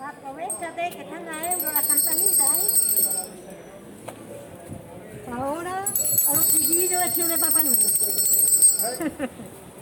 Aprovéchate que están a euro las campanitas, ¿eh? Ahora a los chiquillos vestidos de Papá Noel.